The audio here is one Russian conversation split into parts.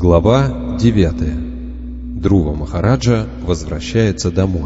Глава 9. Друва Махараджа возвращается домой.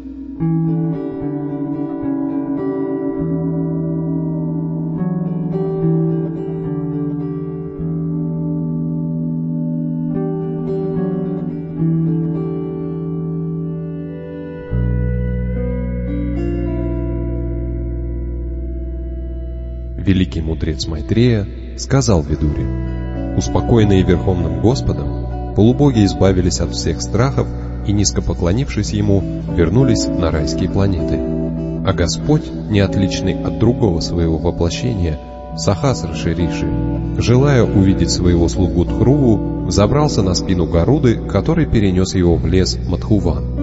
Великий мудрец Майтрея сказал Видуре: успокоенные Верховным Господом, полубоги избавились от всех страхов и, низко поклонившись Ему, вернулись на райские планеты. А Господь, не отличный от другого своего воплощения, Сахасра Риши, желая увидеть своего слугу Дхруву, взобрался на спину Гаруды, который перенес его в лес Мадхуван.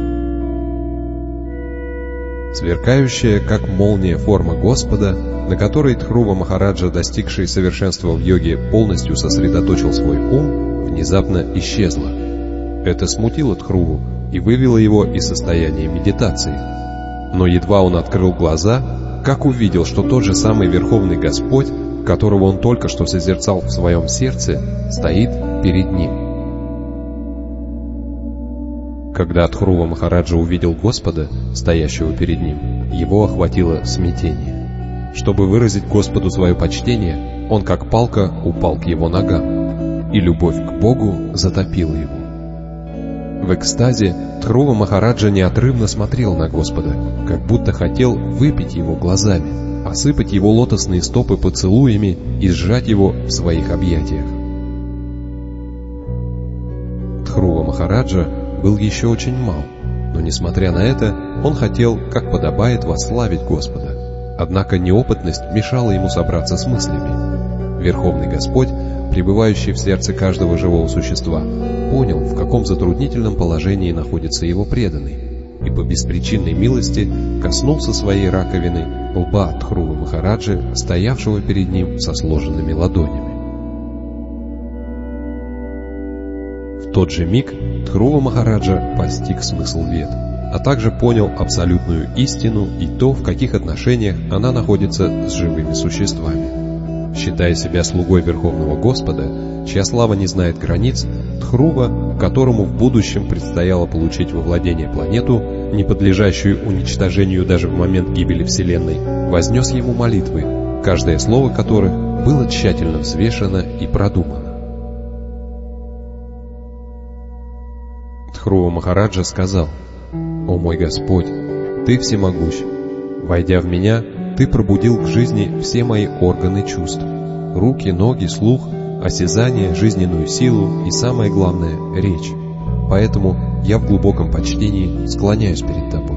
Сверкающая, как молния, форма Господа, на которой Дхрува Махараджа, достигший совершенства в йоге, полностью сосредоточил свой ум, внезапно исчезла. Это смутило Дхруву и вывело его из состояния медитации. Но едва он открыл глаза, как увидел, что тот же самый Верховный Господь, которого он только что созерцал в своем сердце, стоит перед ним. Когда Дхрува Махараджа увидел Господа, стоящего перед ним, его охватило смятение. Чтобы выразить Господу свое почтение, он как палка упал к его ногам, и любовь к Богу затопила его. В экстазе Дхрува Махараджа неотрывно смотрел на Господа, как будто хотел выпить его глазами, осыпать его лотосные стопы поцелуями и сжать его в своих объятиях. Дхрува Махараджа был еще очень мал, но, несмотря на это, он хотел, как подобает, восславить Господа. Однако неопытность мешала ему собраться с мыслями. Верховный Господь, пребывающий в сердце каждого живого существа, понял, в каком затруднительном положении находится его преданный, и по беспричинной милости коснулся своей раковины лба Дхрувы Махараджи, стоявшего перед ним со сложенными ладонями. В тот же миг Дхрува Махараджа постиг смысл вед, а также понял абсолютную истину и то, в каких отношениях она находится с живыми существами. Считая себя слугой Верховного Господа, чья слава не знает границ, Дхрува, которому в будущем предстояло получить во владение планету, не подлежащую уничтожению даже в момент гибели Вселенной, вознес ему молитвы, каждое слово которых было тщательно взвешено и продумано. Дхрува Махараджа сказал: «О мой Господь, Ты всемогущ. Войдя в меня, Ты пробудил к жизни все мои органы чувств: руки, ноги, слух, осязание, жизненную силу и, самое главное, речь. Поэтому я в глубоком почтении склоняюсь перед Тобой.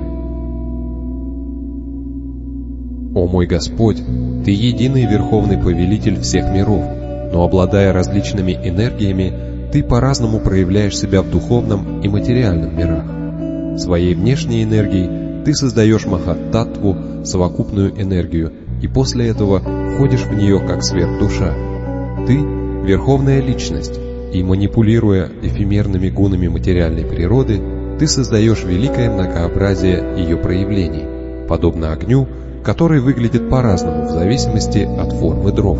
О мой Господь, Ты единый верховный повелитель всех миров, но, обладая различными энергиями, Ты по-разному проявляешь себя в духовном и материальном мирах. Своей внешней энергией Ты создаешь Махат-таттву, совокупную энергию, и после этого входишь в нее как сверхдуша. Ты — Верховная Личность, и, манипулируя эфемерными гунами материальной природы, Ты создаешь великое многообразие ее проявлений, подобно огню, который выглядит по-разному в зависимости от формы дров.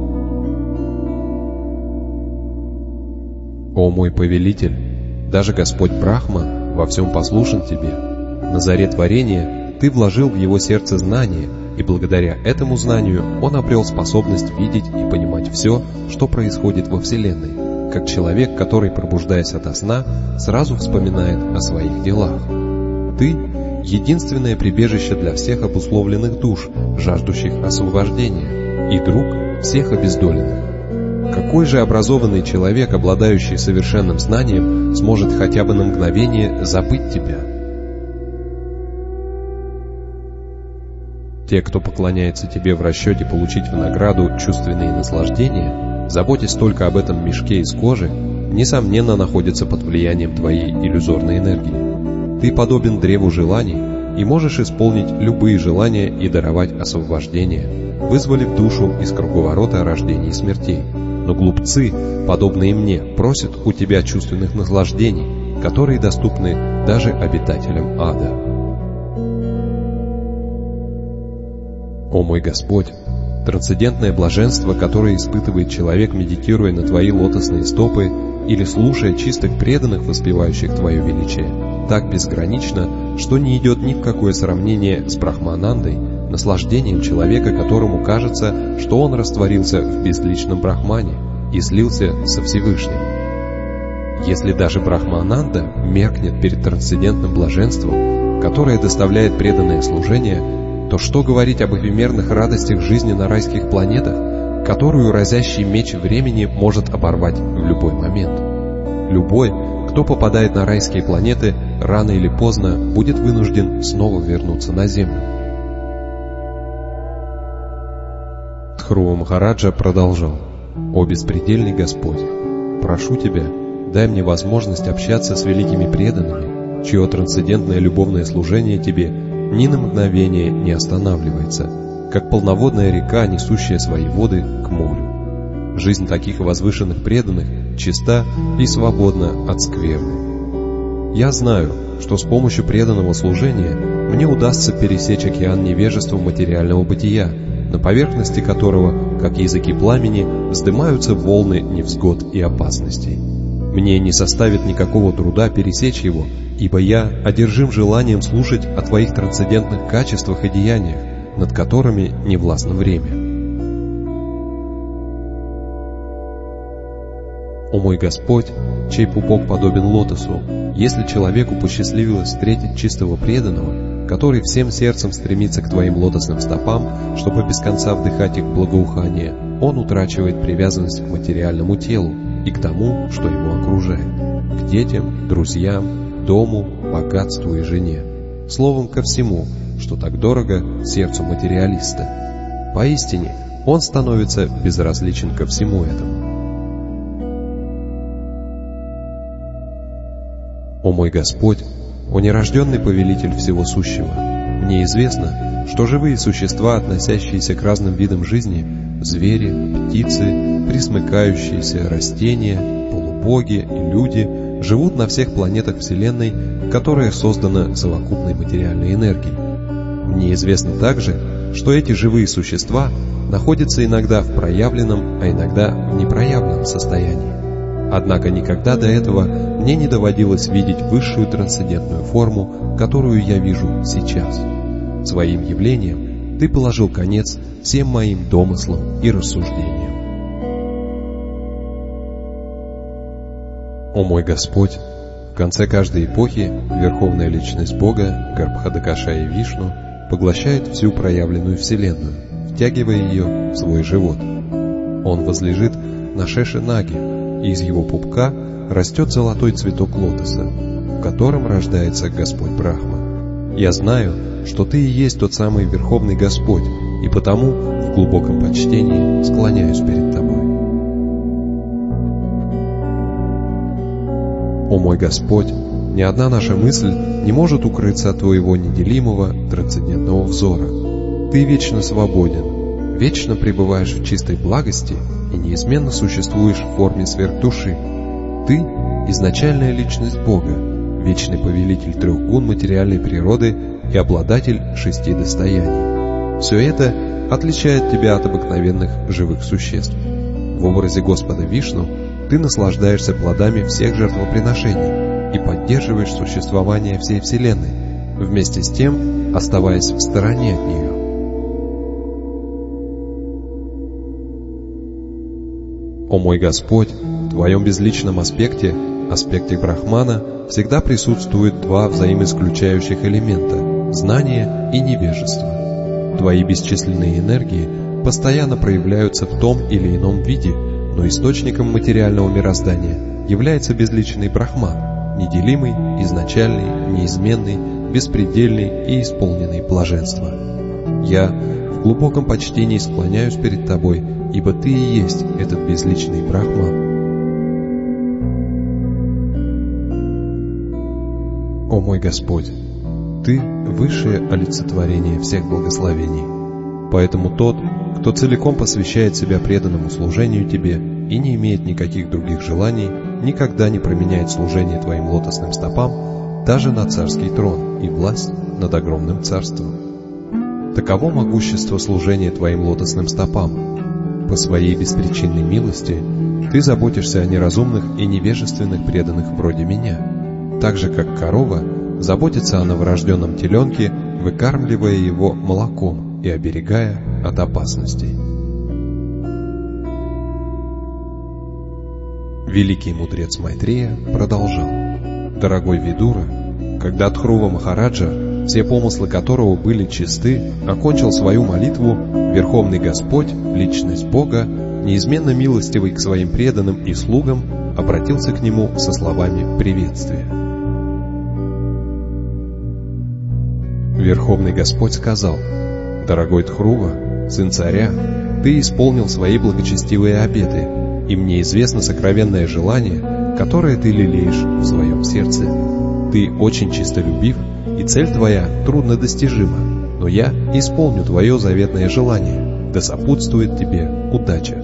О мой повелитель, даже Господь Брахма во всем послушен Тебе. На заре творения Ты вложил в его сердце знание, и благодаря этому знанию он обрел способность видеть и понимать все, что происходит во Вселенной, как человек, который, пробуждаясь ото сна, сразу вспоминает о своих делах. Ты — единственное прибежище для всех обусловленных душ, жаждущих освобождения, и друг всех обездоленных. Какой же образованный человек, обладающий совершенным знанием, сможет хотя бы на мгновение забыть Тебя? Те, кто поклоняется Тебе в расчете получить в награду чувственные наслаждения, заботясь только об этом мешке из кожи, несомненно находятся под влиянием Твоей иллюзорной энергии. Ты подобен древу желаний и можешь исполнить любые желания и даровать освобождение, вызволив душу из круговорота рождений и смертей. Но глупцы, подобные мне, просят у Тебя чувственных наслаждений, которые доступны даже обитателям ада. О мой Господь, трансцендентное блаженство, которое испытывает человек, медитируя на Твои лотосные стопы, или слушая чистых преданных, воспевающих Твое величие, так безгранично, что не идет ни в какое сравнение с Брахманандой, наслаждением человека, которому кажется, что он растворился в безличном Брахмане и слился со Всевышним. Если даже Брахмананда меркнет перед трансцендентным блаженством, которое доставляет преданное служение, то что говорить об эфемерных радостях жизни на райских планетах, которую разящий меч времени может оборвать в любой момент? Любой, кто попадает на райские планеты, рано или поздно будет вынужден снова вернуться на Землю. Дхрува Махараджа продолжал: «О беспредельный Господь, прошу Тебя, дай мне возможность общаться с великими преданными, чье трансцендентное любовное служение Тебе ни на мгновение не останавливается, как полноводная река, несущая свои воды к морю. Жизнь таких возвышенных преданных чиста и свободна от скверны. Я знаю, что с помощью преданного служения мне удастся пересечь океан невежества материального бытия, на поверхности которого, как языки пламени, вздымаются волны невзгод и опасностей. Мне не составит никакого труда пересечь его, ибо я одержим желанием слушать о Твоих трансцендентных качествах и деяниях, над которыми не властно время. О мой Господь, чей пупок подобен лотосу, если человеку посчастливилось встретить чистого преданного, который всем сердцем стремится к Твоим лотосным стопам, чтобы без конца вдыхать их благоухание, он утрачивает привязанность к материальному телу и к тому, что его окружает, к детям, друзьям, дому, богатству и жене, словом, ко всему, что так дорого сердцу материалиста. Поистине, он становится безразличен ко всему этому. О мой Господь, о нерожденный повелитель всего сущего, мне известно, что живые существа, относящиеся к разным видам жизни, звери, птицы, пресмыкающиеся, растения, полубоги и люди, живут на всех планетах Вселенной, которая создана совокупной материальной энергией. Мне известно также, что эти живые существа находятся иногда в проявленном, а иногда в непроявленном состоянии. Однако никогда до этого мне не доводилось видеть высшую трансцендентную форму, которую я вижу сейчас. Своим явлением Ты положил конец всем моим домыслам и рассуждениям. О мой Господь, в конце каждой эпохи Верховная Личность Бога, Гарбхадакашая Вишну, поглощает всю проявленную Вселенную, втягивая ее в свой живот. Он возлежит на Шешенаге, и из его пупка растет золотой цветок лотоса, в котором рождается Господь Брахма. Я знаю, что Ты и есть тот самый Верховный Господь, и потому в глубоком почтении склоняюсь перед Тобой. О мой Господь, ни одна наша мысль не может укрыться от Твоего неделимого трансцендентного взора. Ты вечно свободен, вечно пребываешь в чистой благости и неизменно существуешь в форме сверхдуши. Ты — изначальная личность Бога, вечный повелитель трех гун материальной природы и обладатель 6 достояний. Все это отличает Тебя от обыкновенных живых существ. В образе Господа Вишну Ты наслаждаешься плодами всех жертвоприношений и поддерживаешь существование всей Вселенной, вместе с тем оставаясь в стороне от нее. О мой Господь, в Твоем безличном аспекте, аспекте Брахмана, всегда присутствуют два взаимоисключающих элемента – знание и невежество. Твои бесчисленные энергии постоянно проявляются в том или ином виде, но источником материального мироздания является безличный Брахман, неделимый, изначальный, неизменный, беспредельный и исполненный блаженства. Я в глубоком почтении склоняюсь перед Тобой, ибо Ты и есть этот безличный Брахман. О мой Господь, Ты — высшее олицетворение всех благословений. Поэтому тот, кто целиком посвящает себя преданному служению Тебе и не имеет никаких других желаний, никогда не променяет служение Твоим лотосным стопам даже на царский трон и власть над огромным царством. Таково могущество служения Твоим лотосным стопам. По своей беспричинной милости ты заботишься о неразумных и невежественных преданных вроде меня, так же, как корова заботится о новорожденном теленке, выкармливая его молоком и оберегая от опасностей. Великий мудрец Майтрея продолжал: «Дорогой Видура, когда Дхрува Махараджа, все помыслы которого были чисты, окончил свою молитву, Верховный Господь, Личность Бога, неизменно милостивый к своим преданным и слугам, обратился к нему со словами приветствия. Верховный Господь сказал: «Дорогой Дхрува, сын царя, ты исполнил свои благочестивые обеты, и мне известно сокровенное желание, которое ты лелеешь в своем сердце. Ты очень честолюбив, и цель твоя труднодостижима, но я исполню твое заветное желание, да сопутствует тебе удача».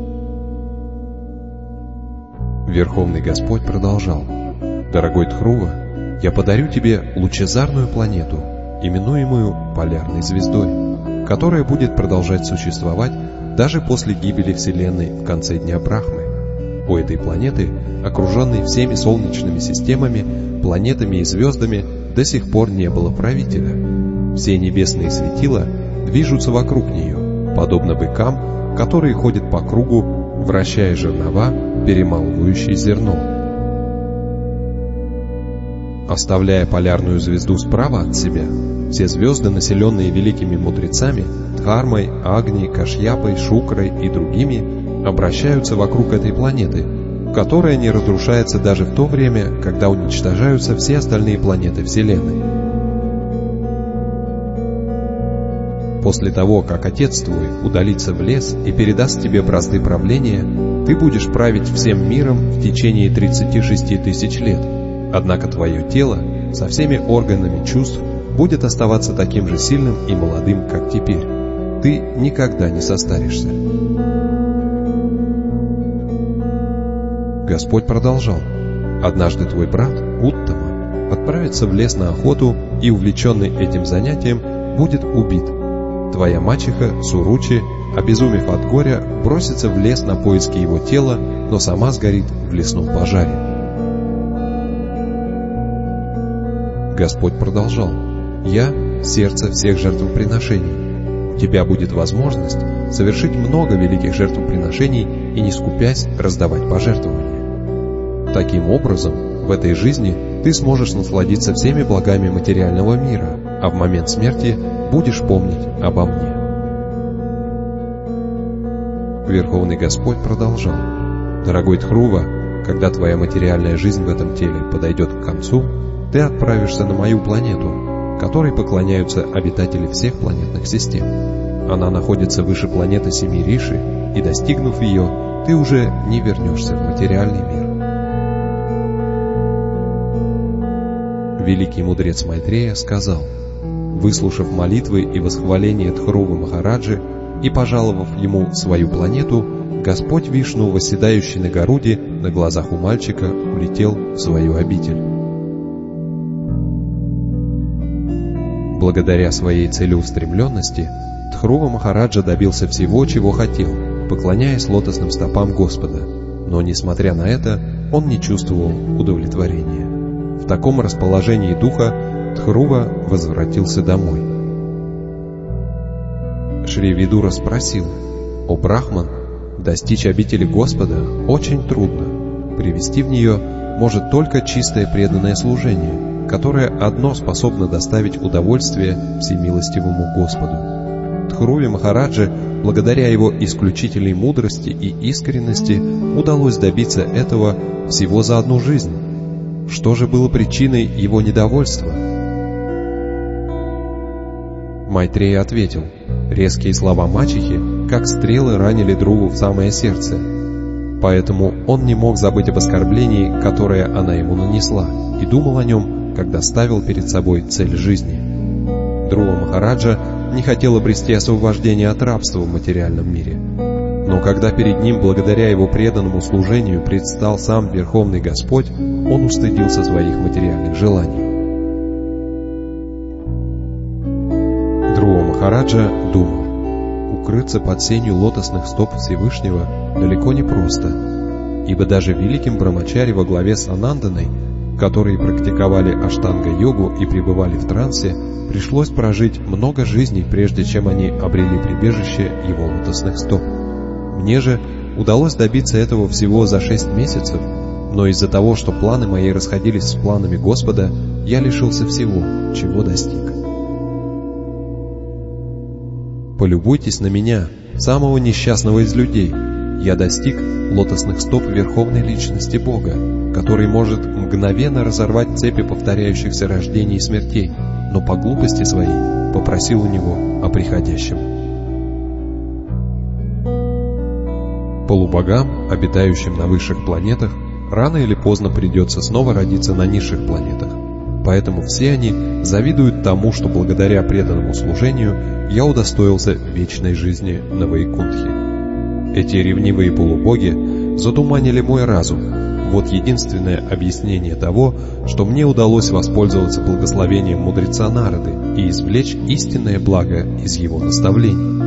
Верховный Господь продолжал: «Дорогой Дхрува, я подарю тебе лучезарную планету, именуемую полярной звездой, которая будет продолжать существовать даже после гибели Вселенной в конце дня Брахмы. У этой планеты, окруженной всеми солнечными системами, планетами и звездами, до сих пор не было правителя. Все небесные светила движутся вокруг нее, подобно быкам, которые ходят по кругу, вращая жернова, перемалывающие зерно. Оставляя полярную звезду справа от себя, все звезды, населенные великими мудрецами, Дхармой, Агни, Кашьяпой, Шукрай и другими, обращаются вокруг этой планеты, которая не разрушается даже в то время, когда уничтожаются все остальные планеты Вселенной. После того, как Отец твой удалится в лес и передаст тебе бразды правления, ты будешь править всем миром в течение 36 тысяч лет. Однако твое тело со всеми органами чувств будет оставаться таким же сильным и молодым, как теперь. Ты никогда не состаришься. Господь продолжал: «Однажды твой брат, Уттама, отправится в лес на охоту и, увлеченный этим занятием, будет убит. Твоя мачеха, Суручи, обезумев от горя, бросится в лес на поиски его тела, но сама сгорит в лесном пожаре». Господь продолжал: «Я — сердце всех жертвоприношений. У тебя будет возможность совершить много великих жертвоприношений и, не скупясь, раздавать пожертвования. Таким образом, в этой жизни ты сможешь насладиться всеми благами материального мира, а в момент смерти будешь помнить обо мне». Верховный Господь продолжал: «Дорогой Дхрува, когда твоя материальная жизнь в этом теле подойдет к концу, ты отправишься на мою планету, которой поклоняются обитатели всех планетных систем. Она находится выше планеты Семи Риши, и, достигнув ее, ты уже не вернешься в материальный мир». Великий мудрец Майтрея сказал: «Выслушав молитвы и восхваления Дхрувы Махараджи и пожаловав ему свою планету, Господь Вишну, восседающий на Гаруде, на глазах у мальчика улетел в свою обитель». Благодаря своей целеустремленности Дхрува Махараджа добился всего, чего хотел, поклоняясь лотосным стопам Господа, но, несмотря на это, он не чувствовал удовлетворения. В таком расположении духа Дхрува возвратился домой. Шри Видура спросил: «О Брахман, достичь обители Господа очень трудно. Привести в нее может только чистое преданное служение, которое одно способно доставить удовольствие всемилостивому Господу. Дхруве Махараджи, благодаря его исключительной мудрости и искренности, удалось добиться этого всего за одну жизнь. Что же было причиной его недовольства?» Майтрея ответил: «Резкие слова мачехи, как стрелы, ранили Дхруву в самое сердце. Поэтому он не мог забыть об оскорблении, которое она ему нанесла, и думал о нем, когда ставил перед собой цель жизни. Дхрува Махараджа не хотел обрести освобождение от рабства в материальном мире. Но когда перед ним, благодаря его преданному служению, предстал сам Верховный Господь, он устыдился своих материальных желаний». Дхрува Махараджа думал: укрыться под сенью лотосных стоп Всевышнего далеко не просто, ибо даже великим Брамачари во главе с Ананданой, которые практиковали аштанга-йогу и пребывали в трансе, пришлось прожить много жизней, прежде чем они обрели прибежище его лотосных стоп. Мне же удалось добиться этого всего за 6 месяцев, но из-за того, что планы мои расходились с планами Господа, я лишился всего, чего достиг. Полюбуйтесь на меня, самого несчастного из людей. Я достиг лотосных стоп Верховной Личности Бога, который может мгновенно разорвать цепи повторяющихся рождений и смертей, но по глупости своей попросил у него о приходящем. Полубогам, обитающим на высших планетах, рано или поздно придется снова родиться на низших планетах, поэтому все они завидуют тому, что благодаря преданному служению я удостоился вечной жизни на Вайкунтхе. Эти ревнивые полубоги затуманили мой разум. Вот единственное объяснение того, что мне удалось воспользоваться благословением мудреца Нарады и извлечь истинное благо из его наставлений.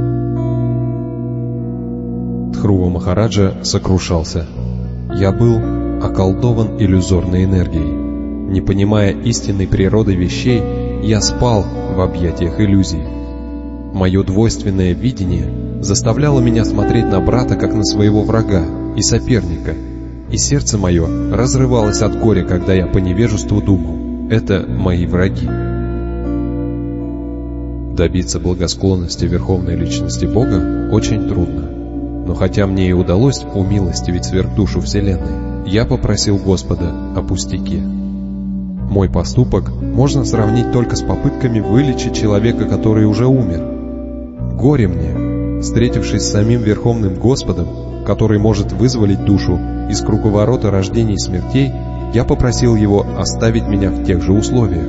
Дхрува Махараджа сокрушался. Я был околдован иллюзорной энергией. Не понимая истинной природы вещей, я спал в объятиях иллюзий. Мое двойственное видение заставляло меня смотреть на брата как на своего врага и соперника, и сердце мое разрывалось от горя, когда я по невежеству думал: это мои враги. Добиться благосклонности Верховной Личности Бога очень трудно. Но хотя мне и удалось умилостивить сверхдушу Вселенной, я попросил Господа о пустяке. Мой поступок можно сравнить только с попытками вылечить человека, который уже умер. Горе мне, встретившись с самим Верховным Господом, который может вызволить душу из круговорота рождений и смертей, я попросил его оставить меня в тех же условиях.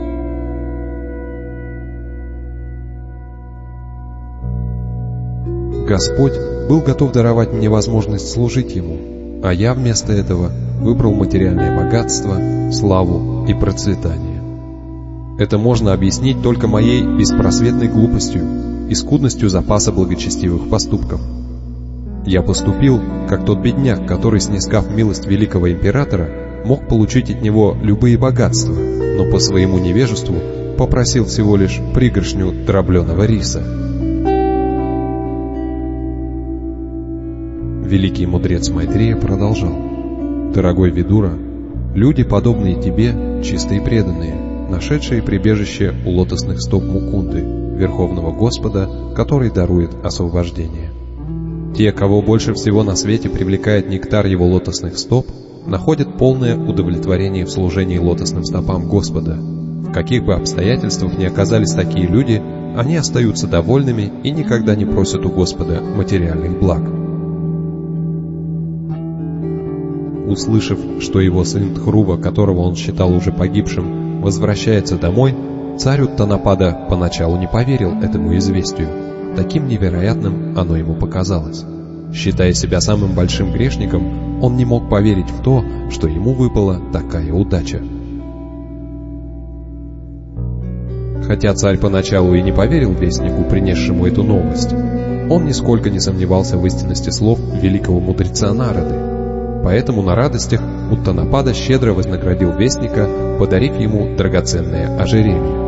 Господь был готов даровать мне возможность служить Ему, а я вместо этого выбрал материальное богатство, славу и процветание. Это можно объяснить только моей беспросветной глупостью и скудностью запаса благочестивых поступков. Я поступил, как тот бедняк, который, снискав милость великого императора, мог получить от него любые богатства, но по своему невежеству попросил всего лишь пригоршню дробленого риса. Великий мудрец Майтрея продолжал: «Дорогой Видура, люди, подобные тебе, чистые и преданные, нашедшие прибежище у лотосных стоп Мукунды, Верховного Господа, который дарует освобождение. Те, кого больше всего на свете привлекает нектар его лотосных стоп, находят полное удовлетворение в служении лотосным стопам Господа. В каких бы обстоятельствах ни оказались такие люди, они остаются довольными и никогда не просят у Господа материальных благ». Услышав, что его сын Дхрува, которого он считал уже погибшим, возвращается домой, царь Уттанапада поначалу не поверил этому известию. Таким невероятным оно ему показалось. Считая себя самым большим грешником, он не мог поверить в то, что ему выпала такая удача. Хотя царь поначалу и не поверил вестнику, принесшему эту новость, он нисколько не сомневался в истинности слов великого мудреца Нарады. Поэтому на радостях Уттанапада щедро вознаградил вестника, подарив ему драгоценное ожерелье.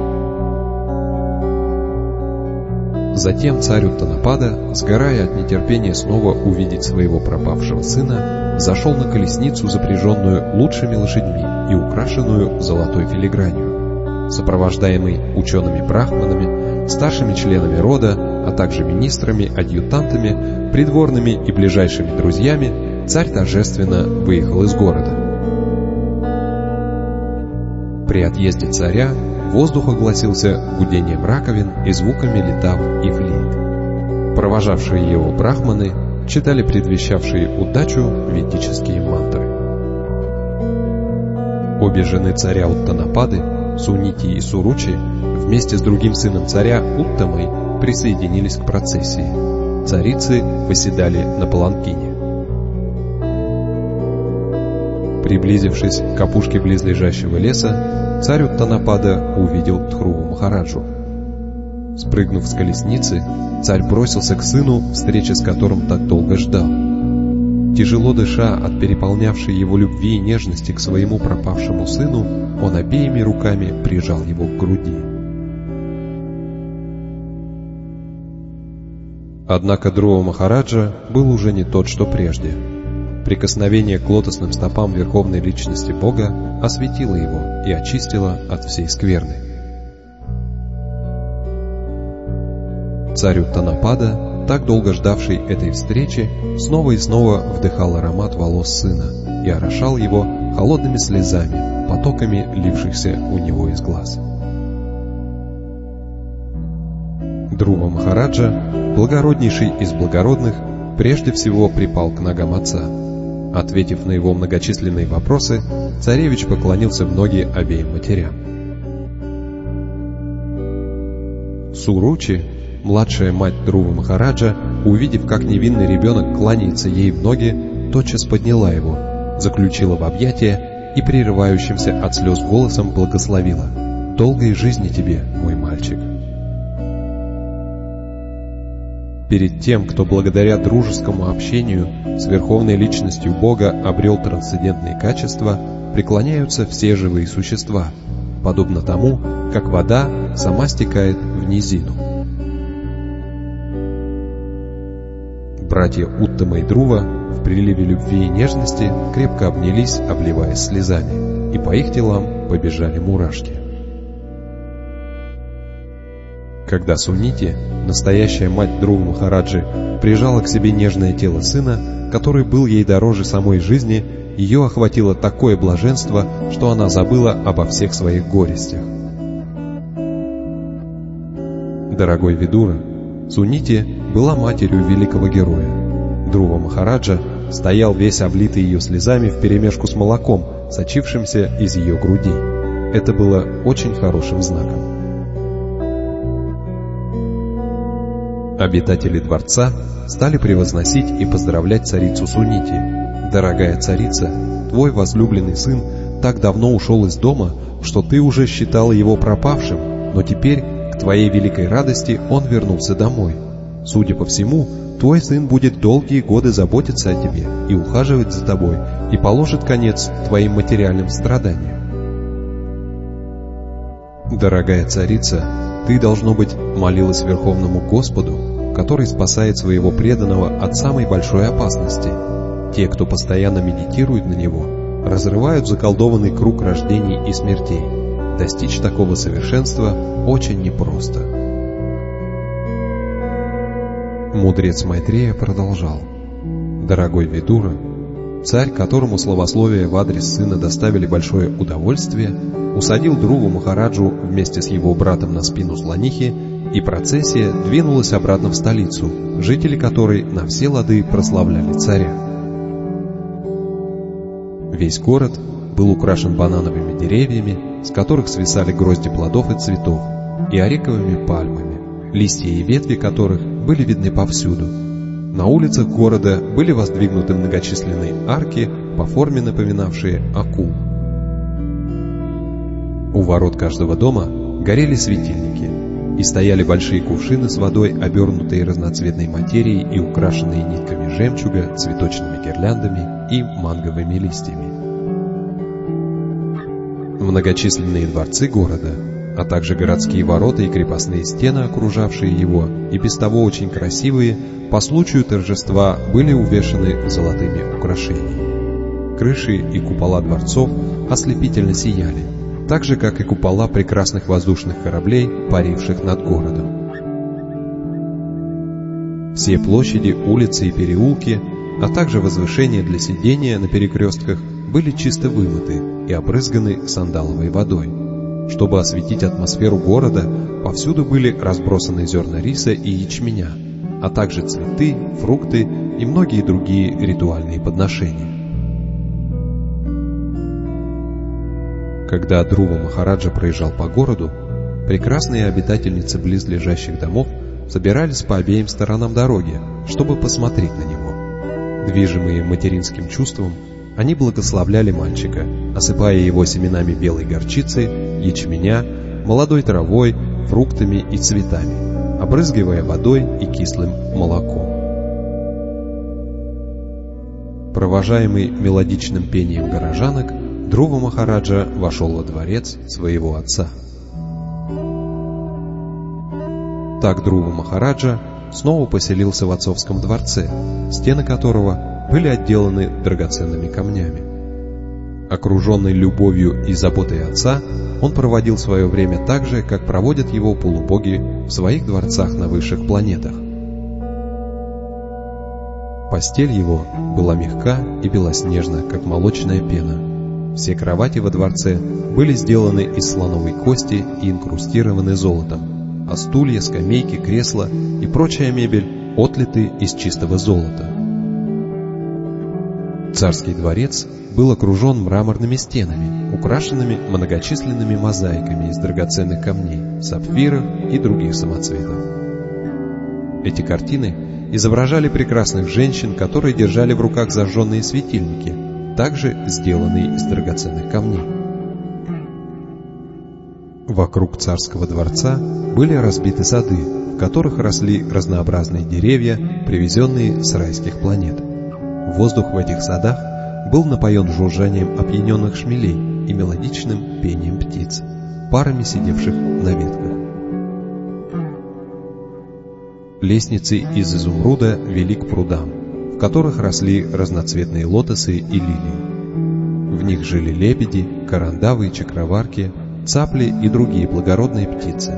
Затем царь Уттанапада, сгорая от нетерпения снова увидеть своего пропавшего сына, зашел на колесницу, запряженную лучшими лошадьми и украшенную золотой филигранью. Сопровождаемый учеными-брахманами, старшими членами рода, а также министрами, адъютантами, придворными и ближайшими друзьями, царь торжественно выехал из города. При отъезде царя воздух огласился гудением раковин и звуками литав и флейт. Провожавшие его брахманы читали предвещавшие удачу ведические мантры. Обе жены царя Уттанапады, Сунити и Суручи, вместе с другим сыном царя Уттамой присоединились к процессии. Царицы восседали на паланкине. Приблизившись к опушке близлежащего леса, царь Уттанапада увидел Дхруву Махараджу. Спрыгнув с колесницы, царь бросился к сыну, встречи с которым так долго ждал. Тяжело дыша от переполнявшей его любви и нежности к своему пропавшему сыну, он обеими руками прижал его к груди. Однако Друва Махараджа был уже не тот, что прежде. Прикосновение к лотосным стопам Верховной Личности Бога осветило его и очистило от всей скверны. Царь Уттанапада, так долго ждавший этой встречи, снова и снова вдыхал аромат волос сына и орошал его холодными слезами, потоками лившихся у него из глаз. Друва Махараджа, благороднейший из благородных, прежде всего припал к ногам отца. Ответив на его многочисленные вопросы, царевич поклонился в ноги обеим матерям. Суручи, младшая мать Друвы Махараджа, увидев, как невинный ребенок кланяется ей в ноги, тотчас подняла его, заключила в объятия и прерывающимся от слез голосом благословила: «Долгой жизни тебе, мой мальчик». Перед тем, кто благодаря дружескому общению с Верховной Личностью Бога обрел трансцендентные качества, преклоняются все живые существа, подобно тому, как вода сама стекает в низину. Братья Уттама и Друва в приливе любви и нежности крепко обнялись, обливаясь слезами, и по их телам побежали мурашки. Когда Сунити, настоящая мать Друвы Махараджи, прижала к себе нежное тело сына, который был ей дороже самой жизни, ее охватило такое блаженство, что она забыла обо всех своих горестях. Дорогой Видура, Сунити была матерью великого героя. Друва Махараджа стоял весь облитый ее слезами вперемешку с молоком, сочившимся из ее груди. Это было очень хорошим знаком. Обитатели дворца стали превозносить и поздравлять царицу Сунити. «Дорогая царица, твой возлюбленный сын так давно ушел из дома, что ты уже считала его пропавшим, но теперь, к твоей великой радости, он вернулся домой. Судя по всему, твой сын будет долгие годы заботиться о тебе и ухаживать за тобой, и положит конец твоим материальным страданиям. Дорогая царица, ты, должно быть, молилась Верховному Господу, который спасает своего преданного от самой большой опасности. Те, кто постоянно медитирует на него, разрывают заколдованный круг рождений и смертей. Достичь такого совершенства очень непросто». Мудрец Майтрея продолжал: «Дорогой Видура, царь, которому славословие в адрес сына доставили большое удовольствие, усадил Друву Махараджу вместе с его братом на спину слонихи, и процессия двинулась обратно в столицу, жители которой на все лады прославляли царя. Весь город был украшен банановыми деревьями, с которых свисали грозди плодов и цветов, и ориковыми пальмами, листья и ветви которых были видны повсюду. На улицах города были воздвигнуты многочисленные арки, по форме напоминавшие акул. У ворот каждого дома горели светильники, и стояли большие кувшины с водой, обернутые разноцветной материей и украшенные нитками жемчуга, цветочными гирляндами и манговыми листьями. Многочисленные дворцы города, а также городские ворота и крепостные стены, окружавшие его, и без того очень красивые, по случаю торжества были увешаны золотыми украшениями. Крыши и купола дворцов ослепительно сияли, так же, как и купола прекрасных воздушных кораблей, паривших над городом. Все площади, улицы и переулки, а также возвышения для сидения на перекрестках были чисто вымыты и обрызганы сандаловой водой. Чтобы осветить атмосферу города, повсюду были разбросаны зерна риса и ячменя, а также цветы, фрукты и многие другие ритуальные подношения. Когда Друва Махараджа проезжал по городу, прекрасные обитательницы близлежащих домов собирались по обеим сторонам дороги, чтобы посмотреть на него. Движимые материнским чувством, они благословляли мальчика, осыпая его семенами белой горчицы, ячменя, молодой травой, фруктами и цветами. обрызгивая водой и кислым молоком. Провожаемый мелодичным пением горожанок, Друва Махараджа вошел во дворец своего отца. Так Друва Махараджа снова поселился в отцовском дворце, стены которого были отделаны драгоценными камнями. Окруженный любовью и заботой отца, он проводил свое время так же, как проводят его полубоги в своих дворцах на высших планетах. Постель его была мягка и белоснежна, как молочная пена. Все кровати во дворце были сделаны из слоновой кости и инкрустированы золотом, а стулья, скамейки, кресла и прочая мебель отлиты из чистого золота. Царский дворец был окружен мраморными стенами, украшенными многочисленными мозаиками из драгоценных камней, сапфиров и других самоцветов. Эти картины изображали прекрасных женщин, которые держали в руках зажженные светильники, также сделанные из драгоценных камней. Вокруг царского дворца были разбиты сады, в которых росли разнообразные деревья, привезенные с райских планет. Воздух в этих садах был напоен жужжанием опьяненных шмелей и мелодичным пением птиц, парами сидевших на ветках. Лестницы из изумруда вели к прудам, в которых росли разноцветные лотосы и лилии. В них жили лебеди, карандавы и чакраварки, цапли и другие благородные птицы.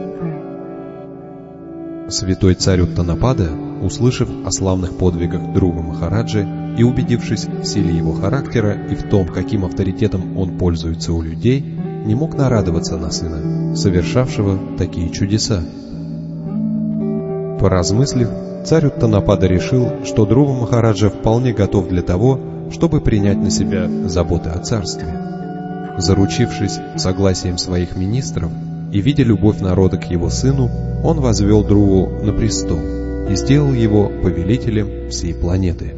Святой царь Уттанапада, услышав о славных подвигах Друвы Махараджи и убедившись в силе его характера и в том, каким авторитетом он пользуется у людей, не мог нарадоваться на сына, совершавшего такие чудеса. Поразмыслив, царь Уттанапада решил, что Друва Махараджа вполне готов для того, чтобы принять на себя заботы о царстве. Заручившись согласием своих министров и видя любовь народа к его сыну, он возвел Друву на престол и сделал его повелителем всей планеты.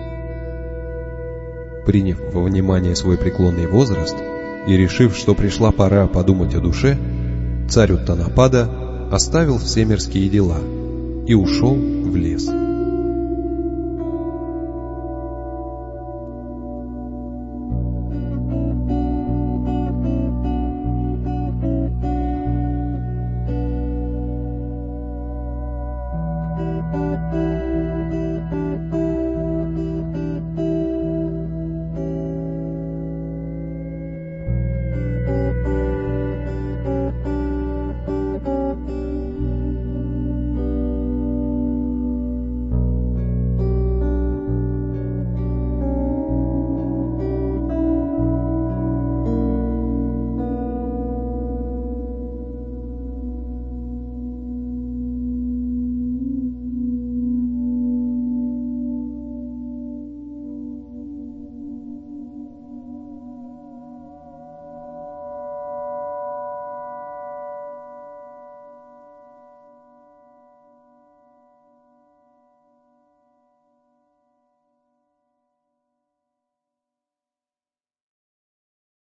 Приняв во внимание свой преклонный возраст и решив, что пришла пора подумать о душе, царь Уттанапада оставил все мирские дела и ушел в лес.